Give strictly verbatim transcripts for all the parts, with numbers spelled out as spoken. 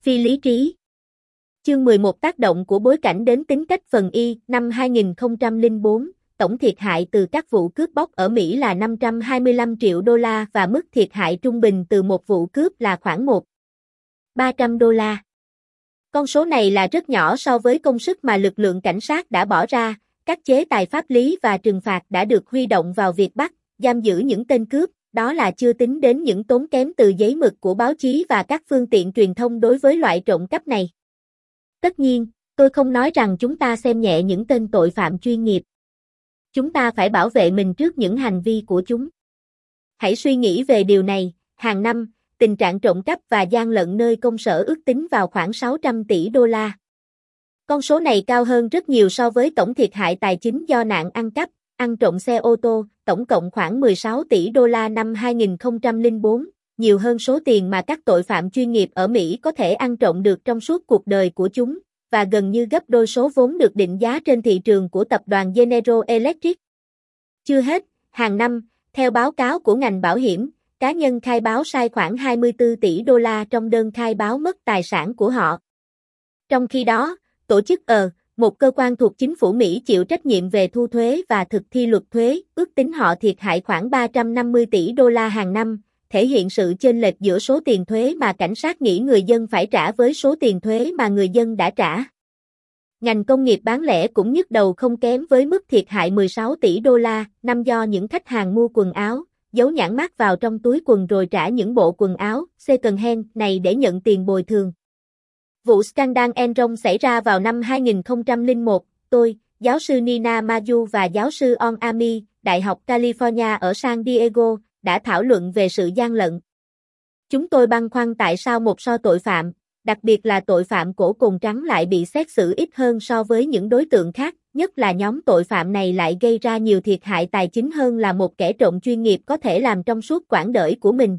Phi lý trí. Chương mười một Tác động của bối cảnh đến tính cách phần Y. Năm hai nghìn không trăm lẻ bốn, tổng thiệt hại từ các vụ cướp bóc ở Mỹ là năm trăm hai mươi lăm triệu đô la và mức thiệt hại trung bình từ một vụ cướp là khoảng một nghìn ba trăm đô la. Con số này là rất nhỏ so với công sức mà lực lượng cảnh sát đã bỏ ra, các chế tài pháp lý và trừng phạt đã được huy động vào việc bắt, giam giữ những tên cướp, đó là chưa tính đến những tốn kém từ giấy mực của báo chí và các phương tiện truyền thông đối với loại trộm cắp này. Tất nhiên, tôi không nói rằng chúng ta xem nhẹ những tên tội phạm chuyên nghiệp. Chúng ta phải bảo vệ mình trước những hành vi của chúng. Hãy suy nghĩ về điều này, hàng năm, tình trạng trộm cắp và gian lận nơi công sở ước tính vào khoảng sáu trăm tỷ đô la. Con số này cao hơn rất nhiều so với tổng thiệt hại tài chính do nạn ăn cắp, ăn trộm xe ô tô, tổng cộng khoảng mười sáu tỷ đô la năm hai nghìn không trăm lẻ bốn, nhiều hơn số tiền mà các tội phạm chuyên nghiệp ở Mỹ có thể ăn trộm được trong suốt cuộc đời của chúng, và gần như gấp đôi số vốn được định giá trên thị trường của tập đoàn General Electric. Chưa hết, hàng năm, theo báo cáo của ngành bảo hiểm, cá nhân khai báo sai khoảng hai mươi tư tỷ đô la trong đơn khai báo mất tài sản của họ. Trong khi đó, tổ chức E, một cơ quan thuộc chính phủ Mỹ chịu trách nhiệm về thu thuế và thực thi luật thuế, ước tính họ thiệt hại khoảng ba trăm năm mươi tỷ đô la hàng năm, thể hiện sự chênh lệch giữa số tiền thuế mà cảnh sát nghĩ người dân phải trả với số tiền thuế mà người dân đã trả. Ngành công nghiệp bán lẻ cũng nhức đầu không kém với mức thiệt hại mười sáu tỷ đô la, năm do những khách hàng mua quần áo, giấu nhãn mác vào trong túi quần rồi trả những bộ quần áo second hand này để nhận tiền bồi thường. Vụ scandal Enron xảy ra vào năm hai nghìn không trăm lẻ một, tôi, giáo sư Nina Mayu và giáo sư On Ami, Đại học California ở San Diego, đã thảo luận về sự gian lận. Chúng tôi băn khoăn tại sao một số tội phạm, đặc biệt là tội phạm cổ cồn trắng lại bị xét xử ít hơn so với những đối tượng khác, nhất là nhóm tội phạm này lại gây ra nhiều thiệt hại tài chính hơn là một kẻ trộm chuyên nghiệp có thể làm trong suốt quãng đời của mình.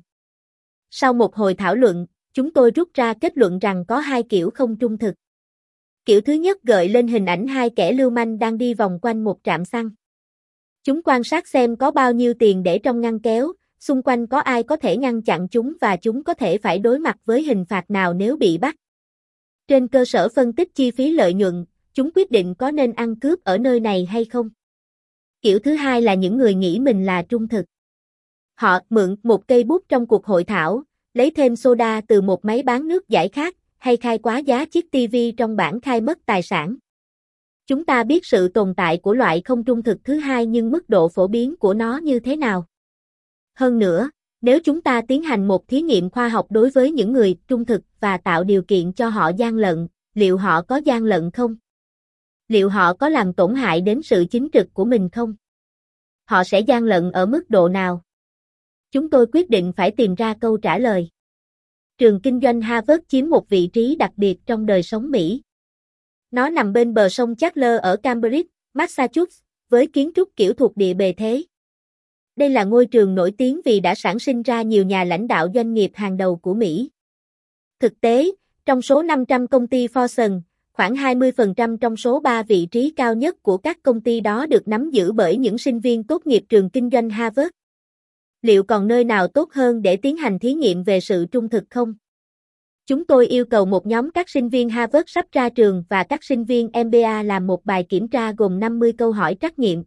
Sau một hồi thảo luận, chúng tôi rút ra kết luận rằng có hai kiểu không trung thực. Kiểu thứ nhất gợi lên hình ảnh hai kẻ lưu manh đang đi vòng quanh một trạm xăng. Chúng quan sát xem có bao nhiêu tiền để trong ngăn kéo, xung quanh có ai có thể ngăn chặn chúng và chúng có thể phải đối mặt với hình phạt nào nếu bị bắt. Trên cơ sở phân tích chi phí lợi nhuận, chúng quyết định có nên ăn cướp ở nơi này hay không. Kiểu thứ hai là những người nghĩ mình là trung thực. Họ mượn một cây bút trong cuộc hội thảo, lấy thêm soda từ một máy bán nước giải khát, hay khai quá giá chiếc tivi trong bảng khai mất tài sản. Chúng ta biết sự tồn tại của loại không trung thực thứ hai nhưng mức độ phổ biến của nó như thế nào. Hơn nữa, nếu chúng ta tiến hành một thí nghiệm khoa học đối với những người trung thực và tạo điều kiện cho họ gian lận, liệu họ có gian lận không? Liệu họ có làm tổn hại đến sự chính trực của mình không? Họ sẽ gian lận ở mức độ nào? Chúng tôi quyết định phải tìm ra câu trả lời. Trường kinh doanh Harvard chiếm một vị trí đặc biệt trong đời sống Mỹ. Nó nằm bên bờ sông Charles ở Cambridge, Massachusetts, với kiến trúc kiểu thuộc địa bề thế. Đây là ngôi trường nổi tiếng vì đã sản sinh ra nhiều nhà lãnh đạo doanh nghiệp hàng đầu của Mỹ. Thực tế, trong số năm trăm công ty Fortune, khoảng hai mươi phần trăm trong số ba vị trí cao nhất của các công ty đó được nắm giữ bởi những sinh viên tốt nghiệp trường kinh doanh Harvard. Liệu còn nơi nào tốt hơn để tiến hành thí nghiệm về sự trung thực không? Chúng tôi yêu cầu một nhóm các sinh viên Harvard sắp ra trường và các sinh viên em bê a làm một bài kiểm tra gồm năm mươi câu hỏi trắc nghiệm.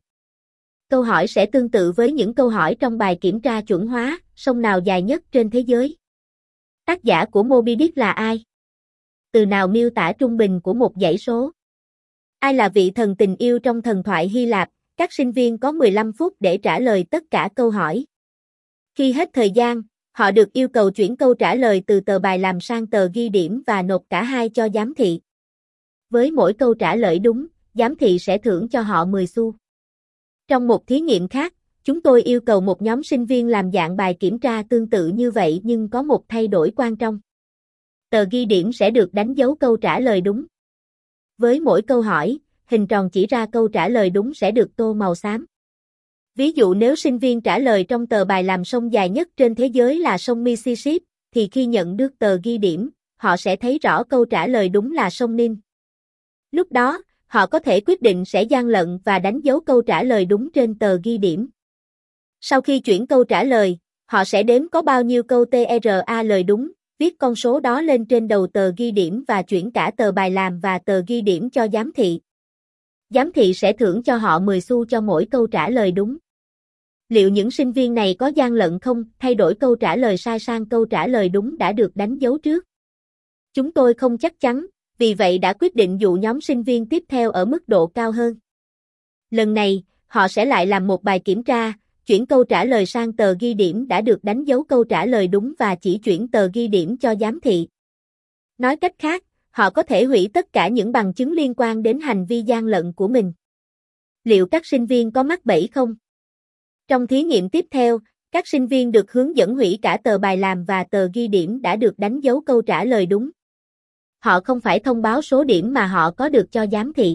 Câu hỏi sẽ tương tự với những câu hỏi trong bài kiểm tra chuẩn hóa, sông nào dài nhất trên thế giới? Tác giả của Moby Dick là ai? Từ nào miêu tả trung bình của một dãy số? Ai là vị thần tình yêu trong thần thoại Hy Lạp? Các sinh viên có mười lăm phút để trả lời tất cả câu hỏi. Khi hết thời gian, họ được yêu cầu chuyển câu trả lời từ tờ bài làm sang tờ ghi điểm và nộp cả hai cho giám thị. Với mỗi câu trả lời đúng, giám thị sẽ thưởng cho họ mười xu. Trong một thí nghiệm khác, chúng tôi yêu cầu một nhóm sinh viên làm dạng bài kiểm tra tương tự như vậy nhưng có một thay đổi quan trọng. Tờ ghi điểm sẽ được đánh dấu câu trả lời đúng. Với mỗi câu hỏi, hình tròn chỉ ra câu trả lời đúng sẽ được tô màu xám. Ví dụ nếu sinh viên trả lời trong tờ bài làm sông dài nhất trên thế giới là sông Mississippi, thì khi nhận được tờ ghi điểm, họ sẽ thấy rõ câu trả lời đúng là sông Nin. Lúc đó, họ có thể quyết định sẽ gian lận và đánh dấu câu trả lời đúng trên tờ ghi điểm. Sau khi chuyển câu trả lời, họ sẽ đếm có bao nhiêu câu tê rờ a lời đúng, viết con số đó lên trên đầu tờ ghi điểm và chuyển cả tờ bài làm và tờ ghi điểm cho giám thị. Giám thị sẽ thưởng cho họ mười xu cho mỗi câu trả lời đúng. Liệu những sinh viên này có gian lận không, thay đổi câu trả lời sai sang câu trả lời đúng đã được đánh dấu trước? Chúng tôi không chắc chắn, vì vậy đã quyết định dụ nhóm sinh viên tiếp theo ở mức độ cao hơn. Lần này, họ sẽ lại làm một bài kiểm tra, chuyển câu trả lời sang tờ ghi điểm đã được đánh dấu câu trả lời đúng và chỉ chuyển tờ ghi điểm cho giám thị. Nói cách khác, họ có thể hủy tất cả những bằng chứng liên quan đến hành vi gian lận của mình. Liệu các sinh viên có mắc bẫy không? Trong thí nghiệm tiếp theo, các sinh viên được hướng dẫn hủy cả tờ bài làm và tờ ghi điểm đã được đánh dấu câu trả lời đúng. Họ không phải thông báo số điểm mà họ có được cho giám thị.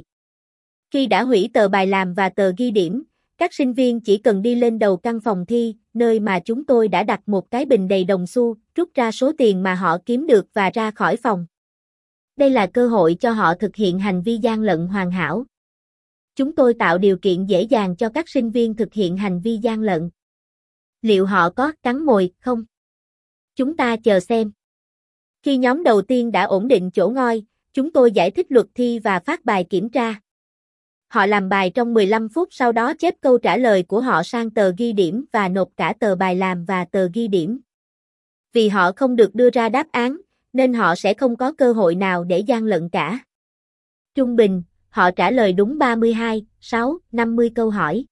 Khi đã hủy tờ bài làm và tờ ghi điểm, các sinh viên chỉ cần đi lên đầu căn phòng thi, nơi mà chúng tôi đã đặt một cái bình đầy đồng xu, rút ra số tiền mà họ kiếm được và ra khỏi phòng. Đây là cơ hội cho họ thực hiện hành vi gian lận hoàn hảo. Chúng tôi tạo điều kiện dễ dàng cho các sinh viên thực hiện hành vi gian lận. Liệu họ có cắn mồi không? Chúng ta chờ xem. Khi nhóm đầu tiên đã ổn định chỗ ngồi, chúng tôi giải thích luật thi và phát bài kiểm tra. Họ làm bài trong mười lăm phút, sau đó chép câu trả lời của họ sang tờ ghi điểm và nộp cả tờ bài làm và tờ ghi điểm. Vì họ không được đưa ra đáp án, nên họ sẽ không có cơ hội nào để gian lận cả. Trung bình, họ trả lời đúng ba mươi hai, sáu, năm mươi câu hỏi.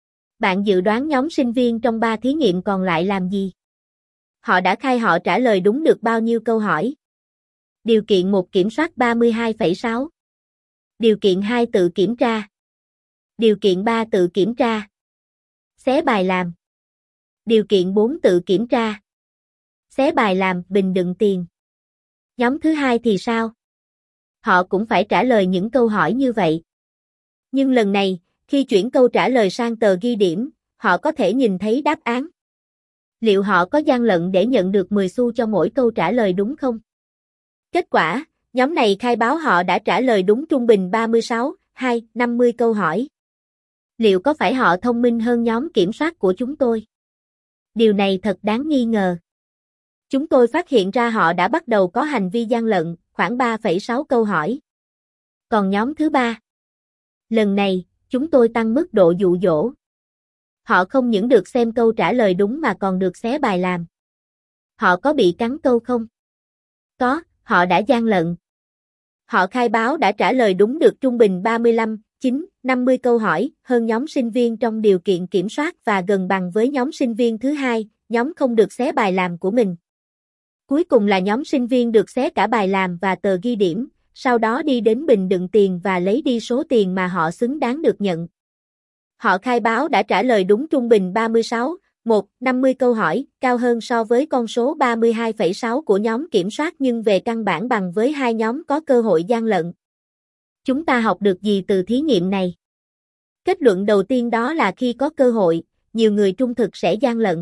Bạn dự đoán nhóm sinh viên trong ba thí nghiệm còn lại làm gì? Họ đã khai họ trả lời đúng được bao nhiêu câu hỏi? Điều kiện một kiểm soát ba mươi hai phẩy sáu. Điều kiện hai tự kiểm tra. Điều kiện ba tự kiểm tra. Xé bài làm. Điều kiện bốn tự kiểm tra. Xé bài làm, bình đựng tiền. Nhóm thứ hai thì sao? Họ cũng phải trả lời những câu hỏi như vậy. Nhưng lần này, khi chuyển câu trả lời sang tờ ghi điểm, họ có thể nhìn thấy đáp án. Liệu họ có gian lận để nhận được mười xu cho mỗi câu trả lời đúng không? Kết quả, nhóm này khai báo họ đã trả lời đúng trung bình ba mươi sáu, hai, năm mươi câu hỏi. Liệu có phải họ thông minh hơn nhóm kiểm soát của chúng tôi? Điều này thật đáng nghi ngờ. Chúng tôi phát hiện ra họ đã bắt đầu có hành vi gian lận, khoảng ba phẩy sáu câu hỏi. Còn nhóm thứ ba? Lần này, chúng tôi tăng mức độ dụ dỗ. Họ không những được xem câu trả lời đúng mà còn được xé bài làm. Họ có bị cắn câu không? Có, họ đã gian lận. Họ khai báo đã trả lời đúng được trung bình ba mươi lăm, chín, năm mươi câu hỏi, hơn nhóm sinh viên trong điều kiện kiểm soát và gần bằng với nhóm sinh viên thứ hai, nhóm không được xé bài làm của mình. Cuối cùng là nhóm sinh viên được xé cả bài làm và tờ ghi điểm, sau đó đi đến bình đựng tiền và lấy đi số tiền mà họ xứng đáng được nhận. Họ khai báo đã trả lời đúng trung bình ba mươi sáu, một, năm mươi câu hỏi, cao hơn so với con số ba mươi hai phẩy sáu của nhóm kiểm soát nhưng về căn bản bằng với hai nhóm có cơ hội gian lận. Chúng ta học được gì từ thí nghiệm này? Kết luận đầu tiên đó là khi có cơ hội, nhiều người trung thực sẽ gian lận.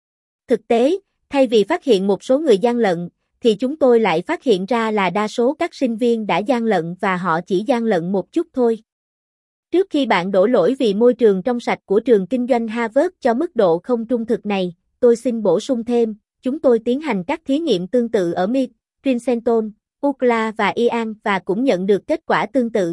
Thực tế, thay vì phát hiện một số người gian lận, thì chúng tôi lại phát hiện ra là đa số các sinh viên đã gian lận và họ chỉ gian lận một chút thôi. Trước khi bạn đổ lỗi vì môi trường trong sạch của trường kinh doanh Harvard cho mức độ không trung thực này, tôi xin bổ sung thêm, chúng tôi tiến hành các thí nghiệm tương tự ở em i tê, Princeton, u xê lờ a và Ian và cũng nhận được kết quả tương tự.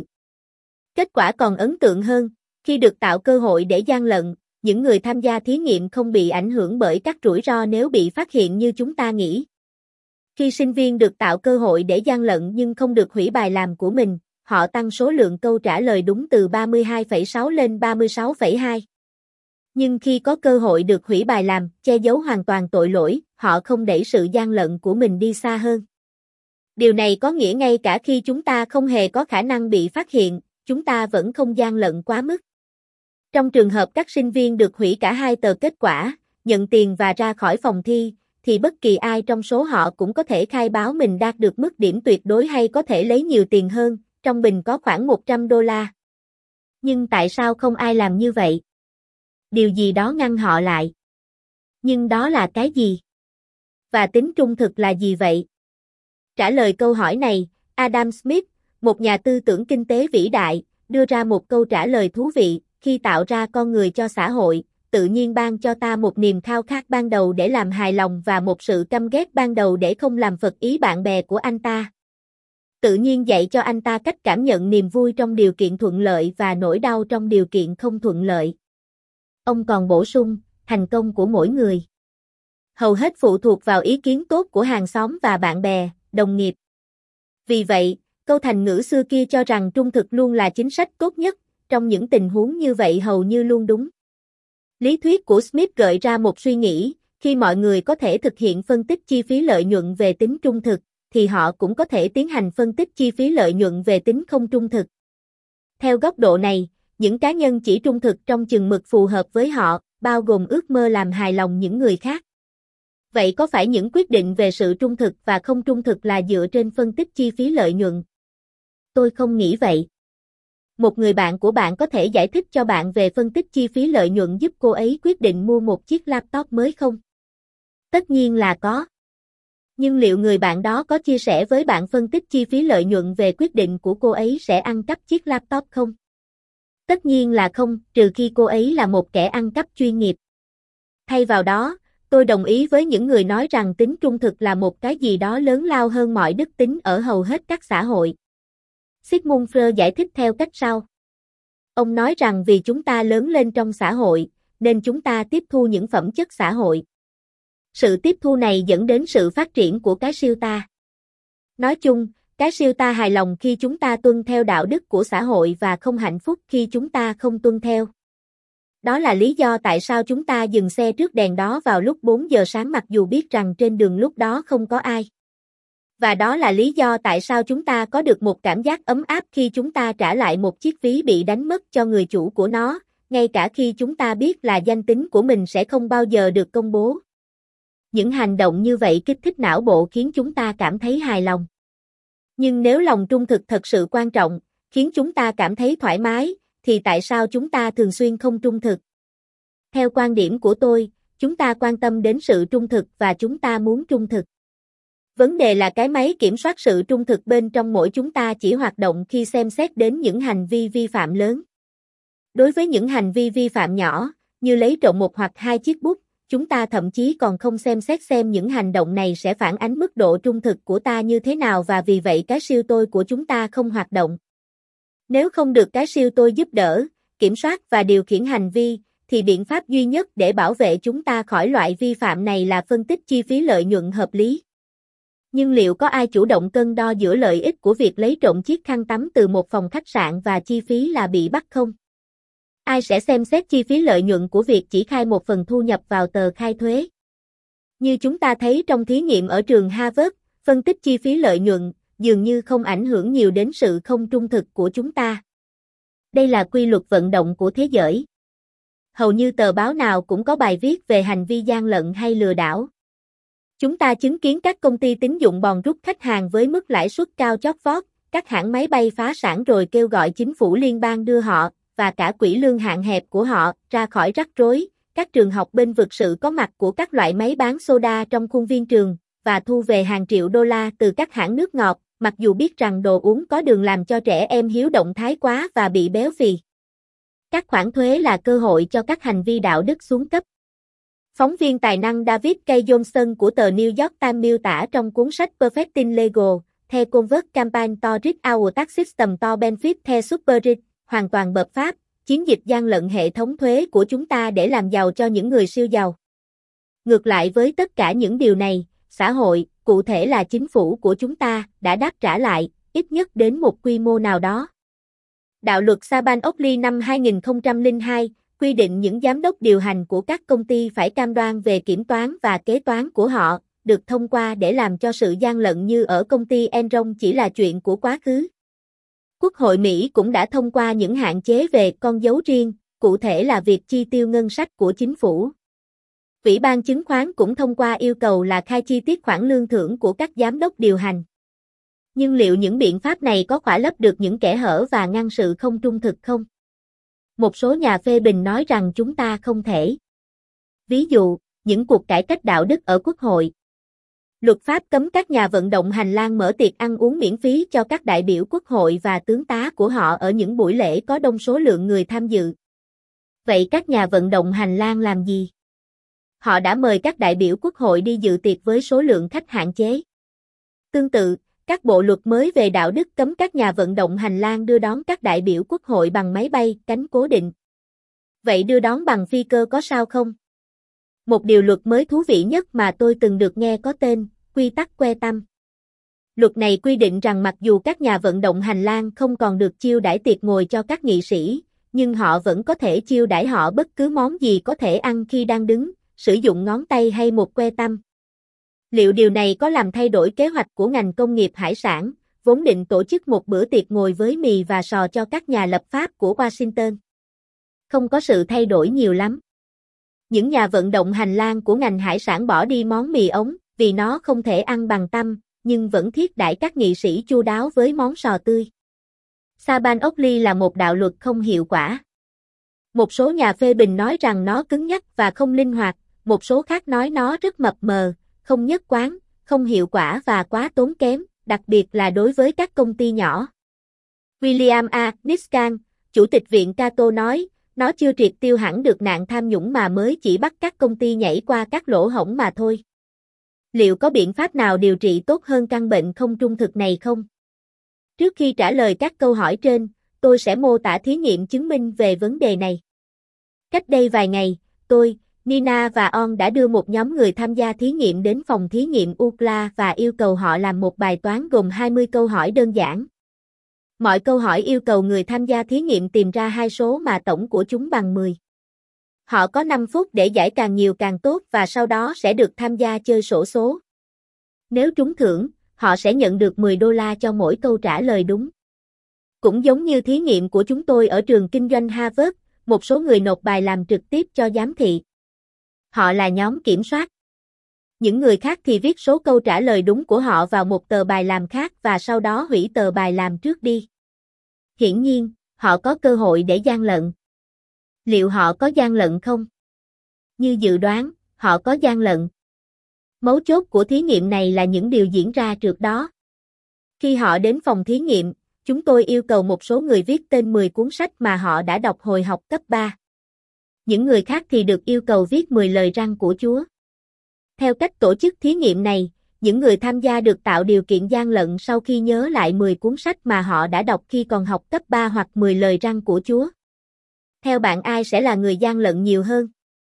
Kết quả còn ấn tượng hơn, khi được tạo cơ hội để gian lận, những người tham gia thí nghiệm không bị ảnh hưởng bởi các rủi ro nếu bị phát hiện như chúng ta nghĩ. Khi sinh viên được tạo cơ hội để gian lận nhưng không được hủy bài làm của mình, họ tăng số lượng câu trả lời đúng từ ba mươi hai phẩy sáu lên ba mươi sáu phẩy hai. Nhưng khi có cơ hội được hủy bài làm, che giấu hoàn toàn tội lỗi, họ không đẩy sự gian lận của mình đi xa hơn. Điều này có nghĩa ngay cả khi chúng ta không hề có khả năng bị phát hiện, chúng ta vẫn không gian lận quá mức. Trong trường hợp các sinh viên được hủy cả hai tờ kết quả, nhận tiền và ra khỏi phòng thi, thì bất kỳ ai trong số họ cũng có thể khai báo mình đạt được mức điểm tuyệt đối hay có thể lấy nhiều tiền hơn, trong bình có khoảng một trăm đô la. Nhưng tại sao không ai làm như vậy? Điều gì đó ngăn họ lại. Nhưng đó là cái gì? Và tính trung thực là gì vậy? Trả lời câu hỏi này, Adam Smith, một nhà tư tưởng kinh tế vĩ đại, đưa ra một câu trả lời thú vị, khi tạo ra con người cho xã hội, tự nhiên ban cho ta một niềm khao khát ban đầu để làm hài lòng và một sự căm ghét ban đầu để không làm phật ý bạn bè của anh ta. Tự nhiên dạy cho anh ta cách cảm nhận niềm vui trong điều kiện thuận lợi và nỗi đau trong điều kiện không thuận lợi. Ông còn bổ sung, thành công của mỗi người hầu hết phụ thuộc vào ý kiến tốt của hàng xóm và bạn bè, đồng nghiệp. Vì vậy, câu thành ngữ xưa kia cho rằng trung thực luôn là chính sách tốt nhất, trong những tình huống như vậy hầu như luôn đúng. Lý thuyết của Smith gợi ra một suy nghĩ, khi mọi người có thể thực hiện phân tích chi phí lợi nhuận về tính trung thực, thì họ cũng có thể tiến hành phân tích chi phí lợi nhuận về tính không trung thực. Theo góc độ này, những cá nhân chỉ trung thực trong chừng mực phù hợp với họ, bao gồm ước mơ làm hài lòng những người khác. Vậy có phải những quyết định về sự trung thực và không trung thực là dựa trên phân tích chi phí lợi nhuận? Tôi không nghĩ vậy. Một người bạn của bạn có thể giải thích cho bạn về phân tích chi phí lợi nhuận giúp cô ấy quyết định mua một chiếc laptop mới không? Tất nhiên là có. Nhưng liệu người bạn đó có chia sẻ với bạn phân tích chi phí lợi nhuận về quyết định của cô ấy sẽ ăn cắp chiếc laptop không? Tất nhiên là không, trừ khi cô ấy là một kẻ ăn cắp chuyên nghiệp. Thay vào đó, tôi đồng ý với những người nói rằng tính trung thực là một cái gì đó lớn lao hơn mọi đức tính ở hầu hết các xã hội. Sigmund Freud giải thích theo cách sau. Ông nói rằng vì chúng ta lớn lên trong xã hội, nên chúng ta tiếp thu những phẩm chất xã hội. Sự tiếp thu này dẫn đến sự phát triển của cái siêu ta. Nói chung, cái siêu ta hài lòng khi chúng ta tuân theo đạo đức của xã hội và không hạnh phúc khi chúng ta không tuân theo. Đó là lý do tại sao chúng ta dừng xe trước đèn đó vào lúc bốn giờ sáng mặc dù biết rằng trên đường lúc đó không có ai. Và đó là lý do tại sao chúng ta có được một cảm giác ấm áp khi chúng ta trả lại một chiếc ví bị đánh mất cho người chủ của nó, ngay cả khi chúng ta biết là danh tính của mình sẽ không bao giờ được công bố. Những hành động như vậy kích thích não bộ khiến chúng ta cảm thấy hài lòng. Nhưng nếu lòng trung thực thật sự quan trọng, khiến chúng ta cảm thấy thoải mái, thì tại sao chúng ta thường xuyên không trung thực? Theo quan điểm của tôi, chúng ta quan tâm đến sự trung thực và chúng ta muốn trung thực. Vấn đề là cái máy kiểm soát sự trung thực bên trong mỗi chúng ta chỉ hoạt động khi xem xét đến những hành vi vi phạm lớn. Đối với những hành vi vi phạm nhỏ, như lấy trộm một hoặc hai chiếc bút, chúng ta thậm chí còn không xem xét xem những hành động này sẽ phản ánh mức độ trung thực của ta như thế nào và vì vậy cái siêu tôi của chúng ta không hoạt động. Nếu không được cái siêu tôi giúp đỡ, kiểm soát và điều khiển hành vi, thì biện pháp duy nhất để bảo vệ chúng ta khỏi loại vi phạm này là phân tích chi phí lợi nhuận hợp lý. Nhưng liệu có ai chủ động cân đo giữa lợi ích của việc lấy trộm chiếc khăn tắm từ một phòng khách sạn và chi phí là bị bắt không? Ai sẽ xem xét chi phí lợi nhuận của việc chỉ khai một phần thu nhập vào tờ khai thuế? Như chúng ta thấy trong thí nghiệm ở trường Harvard, phân tích chi phí lợi nhuận dường như không ảnh hưởng nhiều đến sự không trung thực của chúng ta. Đây là quy luật vận động của thế giới. Hầu như tờ báo nào cũng có bài viết về hành vi gian lận hay lừa đảo. Chúng ta chứng kiến các công ty tín dụng bòn rút khách hàng với mức lãi suất cao chót vót, các hãng máy bay phá sản rồi kêu gọi chính phủ liên bang đưa họ, và cả quỹ lương hạn hẹp của họ, ra khỏi rắc rối, các trường học bên vực sự có mặt của các loại máy bán soda trong khuôn viên trường, và thu về hàng triệu đô la từ các hãng nước ngọt, mặc dù biết rằng đồ uống có đường làm cho trẻ em hiếu động thái quá và bị béo phì. Các khoản thuế là cơ hội cho các hành vi đạo đức xuống cấp. Phóng viên tài năng David K. Johnson của tờ New York Times miêu tả trong cuốn sách Perfecting Legal, The Convert Campaign to Rid Our Tax System to Benefit the Super Rich, hoàn toàn bợp pháp, chiến dịch gian lận hệ thống thuế của chúng ta để làm giàu cho những người siêu giàu. Ngược lại với tất cả những điều này, xã hội, cụ thể là chính phủ của chúng ta, đã đáp trả lại, ít nhất đến một quy mô nào đó. Đạo luật Sarbanes-Oxley năm hai nghìn không trăm lẻ hai quy định những giám đốc điều hành của các công ty phải cam đoan về kiểm toán và kế toán của họ, được thông qua để làm cho sự gian lận như ở công ty Enron chỉ là chuyện của quá khứ. Quốc hội Mỹ cũng đã thông qua những hạn chế về con dấu riêng, cụ thể là việc chi tiêu ngân sách của chính phủ. Ủy ban chứng khoán cũng thông qua yêu cầu là khai chi tiết khoản lương thưởng của các giám đốc điều hành. Nhưng liệu những biện pháp này có khỏa lấp được những kẽ hở và ngăn sự không trung thực không? Một số nhà phê bình nói rằng chúng ta không thể. Ví dụ, những cuộc cải cách đạo đức ở Quốc hội. Luật pháp cấm các nhà vận động hành lang mở tiệc ăn uống miễn phí cho các đại biểu Quốc hội và tướng tá của họ ở những buổi lễ có đông số lượng người tham dự. Vậy các nhà vận động hành lang làm gì? Họ đã mời các đại biểu quốc hội đi dự tiệc với số lượng khách hạn chế. Tương tự, các bộ luật mới về đạo đức cấm các nhà vận động hành lang đưa đón các đại biểu quốc hội bằng máy bay, cánh cố định. Vậy đưa đón bằng phi cơ có sao không? Một điều luật mới thú vị nhất mà tôi từng được nghe có tên, quy tắc que tăm. Luật này quy định rằng mặc dù các nhà vận động hành lang không còn được chiêu đãi tiệc ngồi cho các nghị sĩ, nhưng họ vẫn có thể chiêu đãi họ bất cứ món gì có thể ăn khi đang đứng, sử dụng ngón tay hay một que tăm. Liệu điều này có làm thay đổi kế hoạch của ngành công nghiệp hải sản, vốn định tổ chức một bữa tiệc ngồi với mì và sò cho các nhà lập pháp của Washington? Không có sự thay đổi nhiều lắm. Những nhà vận động hành lang của ngành hải sản bỏ đi món mì ống, vì nó không thể ăn bằng tăm, nhưng vẫn thiết đãi các nghị sĩ chu đáo với món sò tươi. Sarbanes-Oxley là một đạo luật không hiệu quả. Một số nhà phê bình nói rằng nó cứng nhắc và không linh hoạt, một số khác nói nó rất mập mờ, không nhất quán, không hiệu quả và quá tốn kém, đặc biệt là đối với các công ty nhỏ. William A. Niskan, Chủ tịch Viện Cato nói, nó chưa triệt tiêu hẳn được nạn tham nhũng mà mới chỉ bắt các công ty nhảy qua các lỗ hổng mà thôi. Liệu có biện pháp nào điều trị tốt hơn căn bệnh không trung thực này không? Trước khi trả lời các câu hỏi trên, tôi sẽ mô tả thí nghiệm chứng minh về vấn đề này. Cách đây vài ngày, tôi, Nina và On đã đưa một nhóm người tham gia thí nghiệm đến phòng thí nghiệm u cờ lờ a và yêu cầu họ làm một bài toán gồm hai mươi câu hỏi đơn giản. Mọi câu hỏi yêu cầu người tham gia thí nghiệm tìm ra hai số mà tổng của chúng bằng mười. Họ có năm phút để giải càng nhiều càng tốt và sau đó sẽ được tham gia chơi xổ số. Nếu trúng thưởng, họ sẽ nhận được mười đô la cho mỗi câu trả lời đúng. Cũng giống như thí nghiệm của chúng tôi ở trường kinh doanh Harvard, một số người nộp bài làm trực tiếp cho giám thị. Họ là nhóm kiểm soát. Những người khác thì viết số câu trả lời đúng của họ vào một tờ bài làm khác và sau đó hủy tờ bài làm trước đi. Hiển nhiên, họ có cơ hội để gian lận. Liệu họ có gian lận không? Như dự đoán, họ có gian lận. Mấu chốt của thí nghiệm này là những điều diễn ra trước đó. Khi họ đến phòng thí nghiệm, chúng tôi yêu cầu một số người viết tên mười cuốn sách mà họ đã đọc hồi học cấp ba. Những người khác thì được yêu cầu viết mười lời răn của Chúa. Theo cách tổ chức thí nghiệm này, những người tham gia được tạo điều kiện gian lận sau khi nhớ lại mười cuốn sách mà họ đã đọc khi còn học cấp ba hoặc mười lời răn của Chúa. Theo bạn ai sẽ là người gian lận nhiều hơn?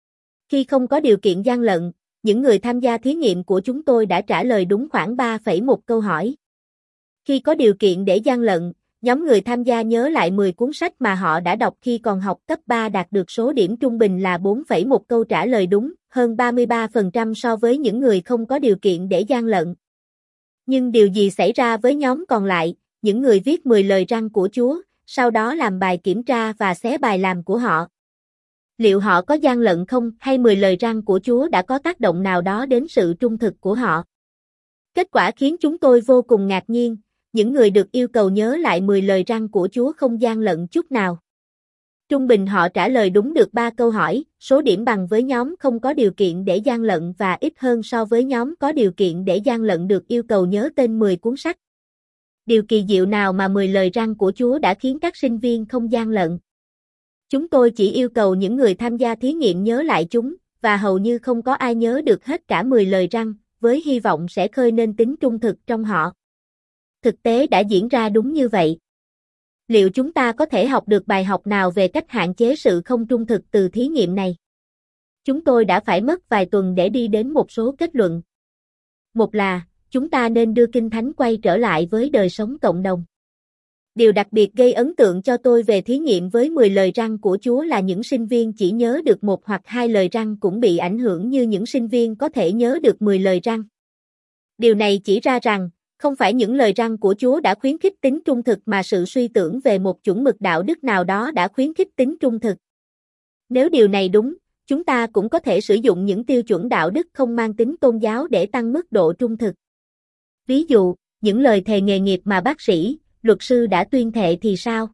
Khi không có điều kiện gian lận, những người tham gia thí nghiệm của chúng tôi đã trả lời đúng khoảng ba phẩy một câu hỏi. Khi có điều kiện để gian lận, nhóm người tham gia nhớ lại mười cuốn sách mà họ đã đọc khi còn học cấp ba đạt được số điểm trung bình là bốn phẩy một câu trả lời đúng, hơn ba mươi ba phần trăm so với những người không có điều kiện để gian lận. Nhưng điều gì xảy ra với nhóm còn lại, những người viết mười lời răn của Chúa, sau đó làm bài kiểm tra và xé bài làm của họ? Liệu họ có gian lận không hay mười lời răn của Chúa đã có tác động nào đó đến sự trung thực của họ? Kết quả khiến chúng tôi vô cùng ngạc nhiên, những người được yêu cầu nhớ lại mười lời răn của Chúa không gian lận chút nào. Trung bình họ trả lời đúng được ba câu hỏi, số điểm bằng với nhóm không có điều kiện để gian lận và ít hơn so với nhóm có điều kiện để gian lận được yêu cầu nhớ tên mười cuốn sách. Điều kỳ diệu nào mà mười lời răn của Chúa đã khiến các sinh viên không gian lận? Chúng tôi chỉ yêu cầu những người tham gia thí nghiệm nhớ lại chúng, và hầu như không có ai nhớ được hết cả mười lời răn, với hy vọng sẽ khơi nên tính trung thực trong họ. Thực tế đã diễn ra đúng như vậy. Liệu chúng ta có thể học được bài học nào về cách hạn chế sự không trung thực từ thí nghiệm này? Chúng tôi đã phải mất vài tuần để đi đến một số kết luận. Một là, chúng ta nên đưa Kinh Thánh quay trở lại với đời sống cộng đồng. Điều đặc biệt gây ấn tượng cho tôi về thí nghiệm với mười lời răn của Chúa là những sinh viên chỉ nhớ được một hoặc hai lời răn cũng bị ảnh hưởng như những sinh viên có thể nhớ được mười lời răn. Điều này chỉ ra rằng, không phải những lời răn của Chúa đã khuyến khích tính trung thực mà sự suy tưởng về một chuẩn mực đạo đức nào đó đã khuyến khích tính trung thực. Nếu điều này đúng, chúng ta cũng có thể sử dụng những tiêu chuẩn đạo đức không mang tính tôn giáo để tăng mức độ trung thực. Ví dụ, những lời thề nghề nghiệp mà bác sĩ, luật sư đã tuyên thệ thì sao?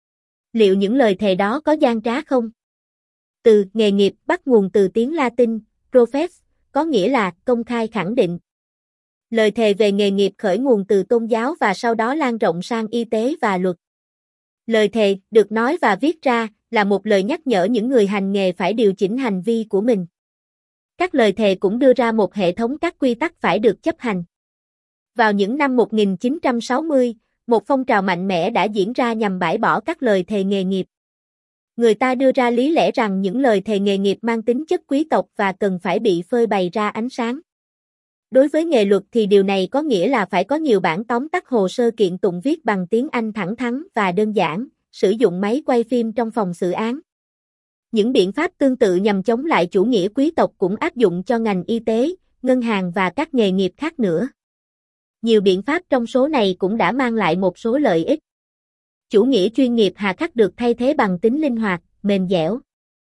Liệu những lời thề đó có gian trá không? Từ nghề nghiệp bắt nguồn từ tiếng Latin, profess, có nghĩa là công khai khẳng định. Lời thề về nghề nghiệp khởi nguồn từ tôn giáo và sau đó lan rộng sang y tế và luật. Lời thề được nói và viết ra là một lời nhắc nhở những người hành nghề phải điều chỉnh hành vi của mình. Các lời thề cũng đưa ra một hệ thống các quy tắc phải được chấp hành. Vào những năm một nghìn chín trăm sáu mươi, một phong trào mạnh mẽ đã diễn ra nhằm bãi bỏ các lời thề nghề nghiệp. Người ta đưa ra lý lẽ rằng những lời thề nghề nghiệp mang tính chất quý tộc và cần phải bị phơi bày ra ánh sáng. Đối với nghề luật thì điều này có nghĩa là phải có nhiều bản tóm tắt hồ sơ kiện tụng viết bằng tiếng Anh thẳng thắn và đơn giản, sử dụng máy quay phim trong phòng xử án. Những biện pháp tương tự nhằm chống lại chủ nghĩa quý tộc cũng áp dụng cho ngành y tế, ngân hàng và các nghề nghiệp khác nữa. Nhiều biện pháp trong số này cũng đã mang lại một số lợi ích. Chủ nghĩa chuyên nghiệp hà khắc được thay thế bằng tính linh hoạt, mềm dẻo.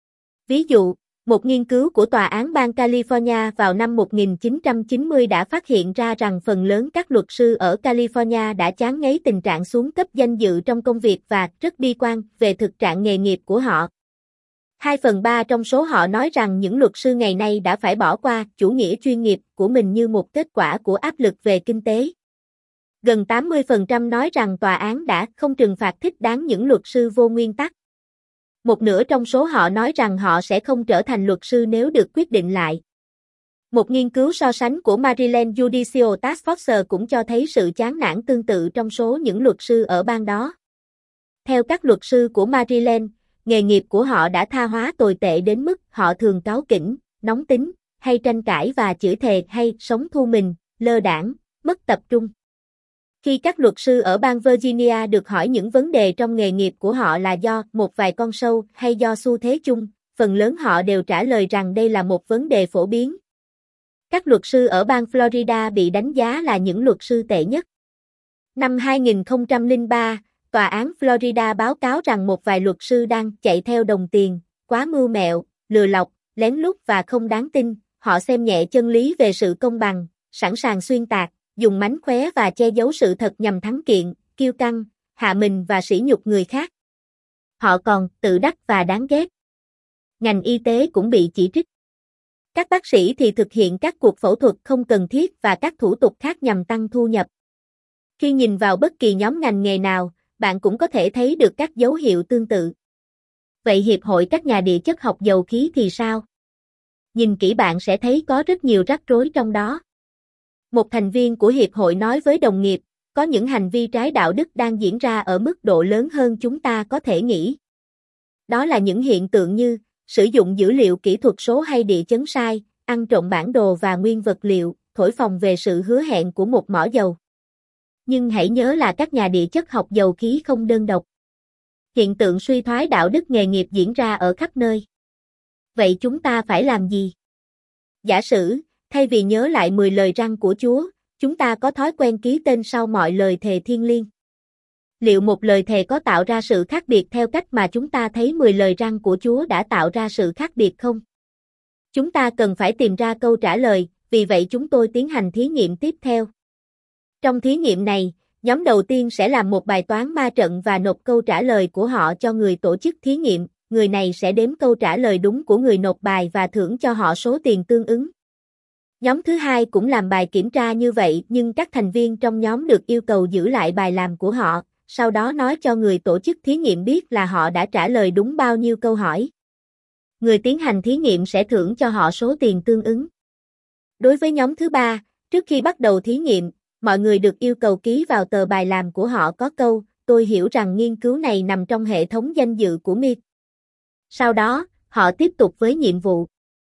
Ví dụ, một nghiên cứu của Tòa án bang California vào năm một nghìn chín trăm chín mươi đã phát hiện ra rằng phần lớn các luật sư ở California đã chán ngấy tình trạng xuống cấp danh dự trong công việc và rất bi quan về thực trạng nghề nghiệp của họ. Hai phần ba trong số họ nói rằng những luật sư ngày nay đã phải bỏ qua chủ nghĩa chuyên nghiệp của mình như một kết quả của áp lực về kinh tế. Gần tám mươi phần trăm nói rằng tòa án đã không trừng phạt thích đáng những luật sư vô nguyên tắc. Một nửa trong số họ nói rằng họ sẽ không trở thành luật sư nếu được quyết định lại. Một nghiên cứu so sánh của Maryland Judicial Task Force cũng cho thấy sự chán nản tương tự trong số những luật sư ở bang đó. Theo các luật sư của Maryland, nghề nghiệp của họ đã tha hóa tồi tệ đến mức họ thường cáu kỉnh, nóng tính, hay tranh cãi và chửi thề hay sống thu mình, lơ đãng, mất tập trung. Khi các luật sư ở bang Virginia được hỏi những vấn đề trong nghề nghiệp của họ là do một vài con sâu hay do xu thế chung, phần lớn họ đều trả lời rằng đây là một vấn đề phổ biến. Các luật sư ở bang Florida bị đánh giá là những luật sư tệ nhất. Năm hai nghìn không trăm lẻ ba, Tòa án Florida báo cáo rằng một vài luật sư đang chạy theo đồng tiền, quá mưu mẹo, lừa lọc, lén lút và không đáng tin. Họ xem nhẹ chân lý về sự công bằng, sẵn sàng xuyên tạc, dùng mánh khóe và che giấu sự thật nhằm thắng kiện, kiêu căng, hạ mình và sỉ nhục người khác. Họ còn tự đắc và đáng ghét. Ngành y tế cũng bị chỉ trích. Các bác sĩ thì thực hiện các cuộc phẫu thuật không cần thiết và các thủ tục khác nhằm tăng thu nhập. Khi nhìn vào bất kỳ nhóm ngành nghề nào, bạn cũng có thể thấy được các dấu hiệu tương tự. Vậy Hiệp hội các nhà địa chất học dầu khí thì sao? Nhìn kỹ bạn sẽ thấy có rất nhiều rắc rối trong đó. Một thành viên của Hiệp hội nói với đồng nghiệp, có những hành vi trái đạo đức đang diễn ra ở mức độ lớn hơn chúng ta có thể nghĩ. Đó là những hiện tượng như sử dụng dữ liệu kỹ thuật số hay địa chấn sai, ăn trộm bản đồ và nguyên vật liệu, thổi phồng về sự hứa hẹn của một mỏ dầu. Nhưng hãy nhớ là các nhà địa chất học dầu khí không đơn độc. Hiện tượng suy thoái đạo đức nghề nghiệp diễn ra ở khắp nơi. Vậy chúng ta phải làm gì? Giả sử, thay vì nhớ lại mười lời răn của Chúa, chúng ta có thói quen ký tên sau mọi lời thề thiêng liêng. Liệu một lời thề có tạo ra sự khác biệt theo cách mà chúng ta thấy mười lời răn của Chúa đã tạo ra sự khác biệt không? Chúng ta cần phải tìm ra câu trả lời, vì vậy chúng tôi tiến hành thí nghiệm tiếp theo. Trong thí nghiệm này, nhóm đầu tiên sẽ làm một bài toán ma trận và nộp câu trả lời của họ cho người tổ chức thí nghiệm. Người này sẽ đếm câu trả lời đúng của người nộp bài và thưởng cho họ số tiền tương ứng. Nhóm thứ hai cũng làm bài kiểm tra như vậy, nhưng các thành viên trong nhóm được yêu cầu giữ lại bài làm của họ, sau đó nói cho người tổ chức thí nghiệm biết là họ đã trả lời đúng bao nhiêu câu hỏi. Người tiến hành thí nghiệm sẽ thưởng cho họ số tiền tương ứng. Đối với nhóm thứ ba, trước khi bắt đầu thí nghiệm, mọi người được yêu cầu ký vào tờ bài làm của họ có câu, tôi hiểu rằng nghiên cứu này nằm trong hệ thống danh dự của em i tê. Sau đó, họ tiếp tục với nhiệm vụ.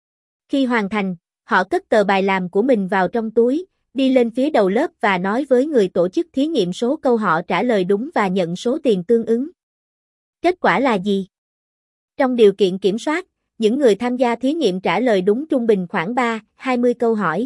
Khi hoàn thành, họ cất tờ bài làm của mình vào trong túi, đi lên phía đầu lớp và nói với người tổ chức thí nghiệm số câu họ trả lời đúng và nhận số tiền tương ứng. Kết quả là gì? Trong điều kiện kiểm soát, những người tham gia thí nghiệm trả lời đúng trung bình khoảng ba đến hai mươi câu hỏi.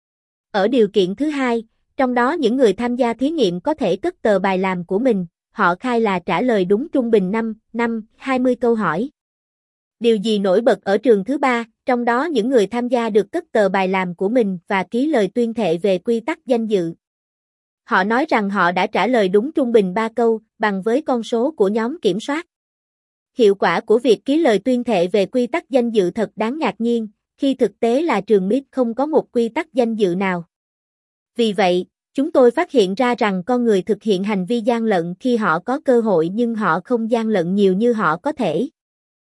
Ở điều kiện thứ hai, trong đó những người tham gia thí nghiệm có thể cất tờ bài làm của mình, họ khai là trả lời đúng trung bình năm đến hai mươi câu hỏi. Điều gì nổi bật ở trường thứ ba, trong đó những người tham gia được cất tờ bài làm của mình và ký lời tuyên thệ về quy tắc danh dự. Họ nói rằng họ đã trả lời đúng trung bình ba câu, bằng với con số của nhóm kiểm soát. Hiệu quả của việc ký lời tuyên thệ về quy tắc danh dự thật đáng ngạc nhiên, khi thực tế là trường em i tê không có một quy tắc danh dự nào. Vì vậy, chúng tôi phát hiện ra rằng con người thực hiện hành vi gian lận khi họ có cơ hội nhưng họ không gian lận nhiều như họ có thể.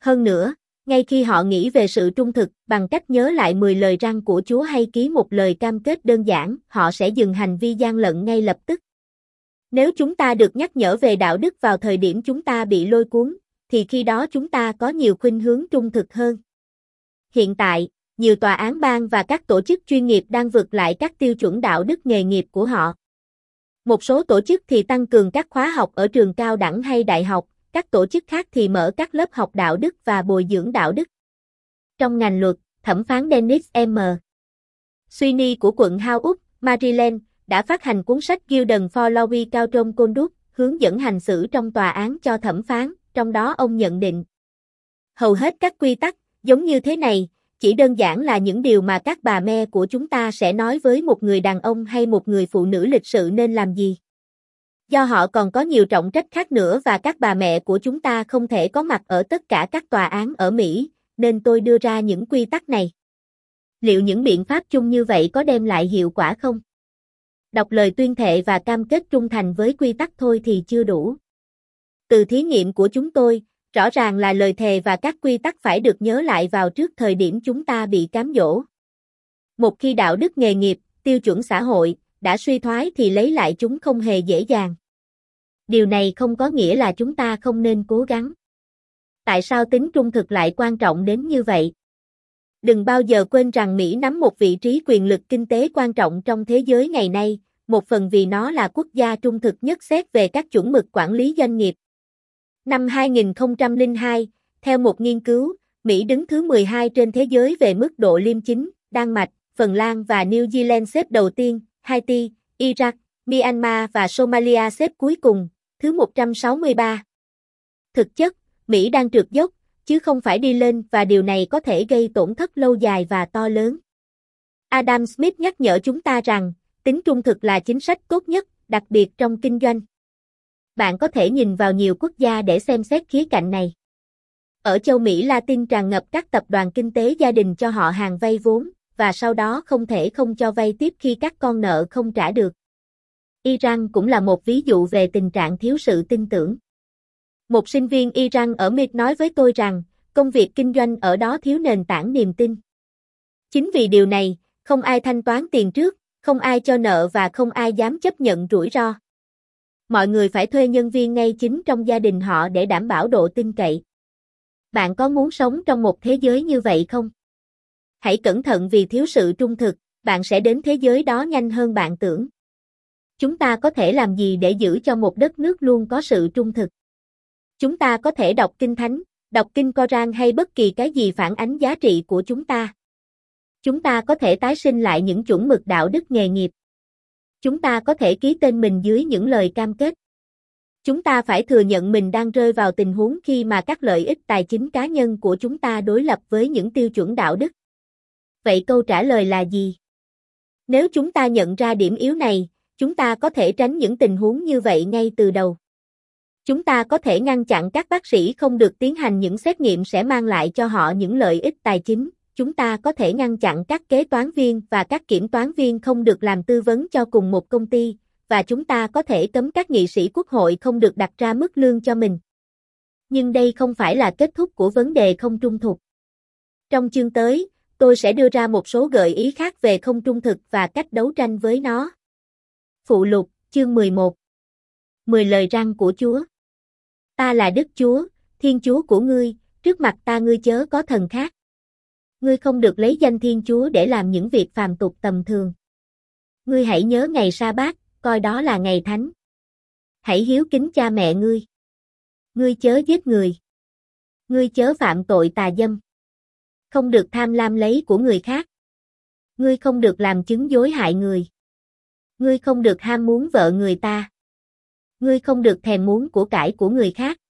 Hơn nữa, ngay khi họ nghĩ về sự trung thực, bằng cách nhớ lại mười lời răn của Chúa hay ký một lời cam kết đơn giản, họ sẽ dừng hành vi gian lận ngay lập tức. Nếu chúng ta được nhắc nhở về đạo đức vào thời điểm chúng ta bị lôi cuốn, thì khi đó chúng ta có nhiều khuynh hướng trung thực hơn. Hiện tại, nhiều tòa án bang và các tổ chức chuyên nghiệp đang vượt lại các tiêu chuẩn đạo đức nghề nghiệp của họ. Một số tổ chức thì tăng cường các khóa học ở trường cao đẳng hay đại học, các tổ chức khác thì mở các lớp học đạo đức và bồi dưỡng đạo đức. Trong ngành luật, thẩm phán Dennis M. Sweeney của quận Howard, Maryland, đã phát hành cuốn sách Guidance for Law Courtroom Conduct, hướng dẫn hành xử trong tòa án cho thẩm phán, trong đó ông nhận định. Hầu hết các quy tắc, giống như thế này, chỉ đơn giản là những điều mà các bà mẹ của chúng ta sẽ nói với một người đàn ông hay một người phụ nữ lịch sự nên làm gì. Do họ còn có nhiều trọng trách khác nữa và các bà mẹ của chúng ta không thể có mặt ở tất cả các tòa án ở Mỹ, nên tôi đưa ra những quy tắc này. Liệu những biện pháp chung như vậy có đem lại hiệu quả không? Đọc lời tuyên thệ và cam kết trung thành với quy tắc thôi thì chưa đủ. Từ thí nghiệm của chúng tôi, rõ ràng là lời thề và các quy tắc phải được nhớ lại vào trước thời điểm chúng ta bị cám dỗ. Một khi đạo đức nghề nghiệp, tiêu chuẩn xã hội, đã suy thoái thì lấy lại chúng không hề dễ dàng. Điều này không có nghĩa là chúng ta không nên cố gắng. Tại sao tính trung thực lại quan trọng đến như vậy? Đừng bao giờ quên rằng Mỹ nắm một vị trí quyền lực kinh tế quan trọng trong thế giới ngày nay, một phần vì nó là quốc gia trung thực nhất xét về các chuẩn mực quản lý doanh nghiệp. Năm hai nghìn không trăm lẻ hai, theo một nghiên cứu, Mỹ đứng thứ mười hai trên thế giới về mức độ liêm chính, Đan Mạch, Phần Lan và New Zealand xếp đầu tiên, Haiti, Iraq, Myanmar và Somalia xếp cuối cùng, thứ một trăm sáu mươi ba. Thực chất, Mỹ đang trượt dốc, chứ không phải đi lên và điều này có thể gây tổn thất lâu dài và to lớn. Adam Smith nhắc nhở chúng ta rằng, tính trung thực là chính sách tốt nhất, đặc biệt trong kinh doanh. Bạn có thể nhìn vào nhiều quốc gia để xem xét khía cạnh này. Ở châu Mỹ Latin tràn ngập các tập đoàn kinh tế gia đình cho họ hàng vay vốn, và sau đó không thể không cho vay tiếp khi các con nợ không trả được. Iran cũng là một ví dụ về tình trạng thiếu sự tin tưởng. Một sinh viên Iran ở Mỹ nói với tôi rằng, công việc kinh doanh ở đó thiếu nền tảng niềm tin. Chính vì điều này, không ai thanh toán tiền trước, không ai cho nợ và không ai dám chấp nhận rủi ro. Mọi người phải thuê nhân viên ngay chính trong gia đình họ để đảm bảo độ tin cậy. Bạn có muốn sống trong một thế giới như vậy không? Hãy cẩn thận vì thiếu sự trung thực, bạn sẽ đến thế giới đó nhanh hơn bạn tưởng. Chúng ta có thể làm gì để giữ cho một đất nước luôn có sự trung thực? Chúng ta có thể đọc Kinh Thánh, đọc Kinh Coran hay bất kỳ cái gì phản ánh giá trị của chúng ta. Chúng ta có thể tái sinh lại những chuẩn mực đạo đức nghề nghiệp. Chúng ta có thể ký tên mình dưới những lời cam kết. Chúng ta phải thừa nhận mình đang rơi vào tình huống khi mà các lợi ích tài chính cá nhân của chúng ta đối lập với những tiêu chuẩn đạo đức. Vậy câu trả lời là gì? Nếu chúng ta nhận ra điểm yếu này, chúng ta có thể tránh những tình huống như vậy ngay từ đầu. Chúng ta có thể ngăn chặn các bác sĩ không được tiến hành những xét nghiệm sẽ mang lại cho họ những lợi ích tài chính. Chúng ta có thể ngăn chặn các kế toán viên và các kiểm toán viên không được làm tư vấn cho cùng một công ty, và chúng ta có thể cấm các nghị sĩ quốc hội không được đặt ra mức lương cho mình. Nhưng đây không phải là kết thúc của vấn đề không trung thực. Trong chương tới, tôi sẽ đưa ra một số gợi ý khác về không trung thực và cách đấu tranh với nó. Phụ lục, chương mười một. mười lời răn của Chúa. Ta là Đức Chúa, Thiên Chúa của ngươi, trước mặt ta ngươi chớ có thần khác. Ngươi không được lấy danh Thiên Chúa để làm những việc phàm tục tầm thường. Ngươi hãy nhớ ngày sa-bát, coi đó là ngày thánh. Hãy hiếu kính cha mẹ ngươi. Ngươi chớ giết người. Ngươi chớ phạm tội tà dâm. Không được tham lam lấy của người khác. Ngươi không được làm chứng dối hại người. Ngươi không được ham muốn vợ người ta. Ngươi không được thèm muốn của cải của người khác.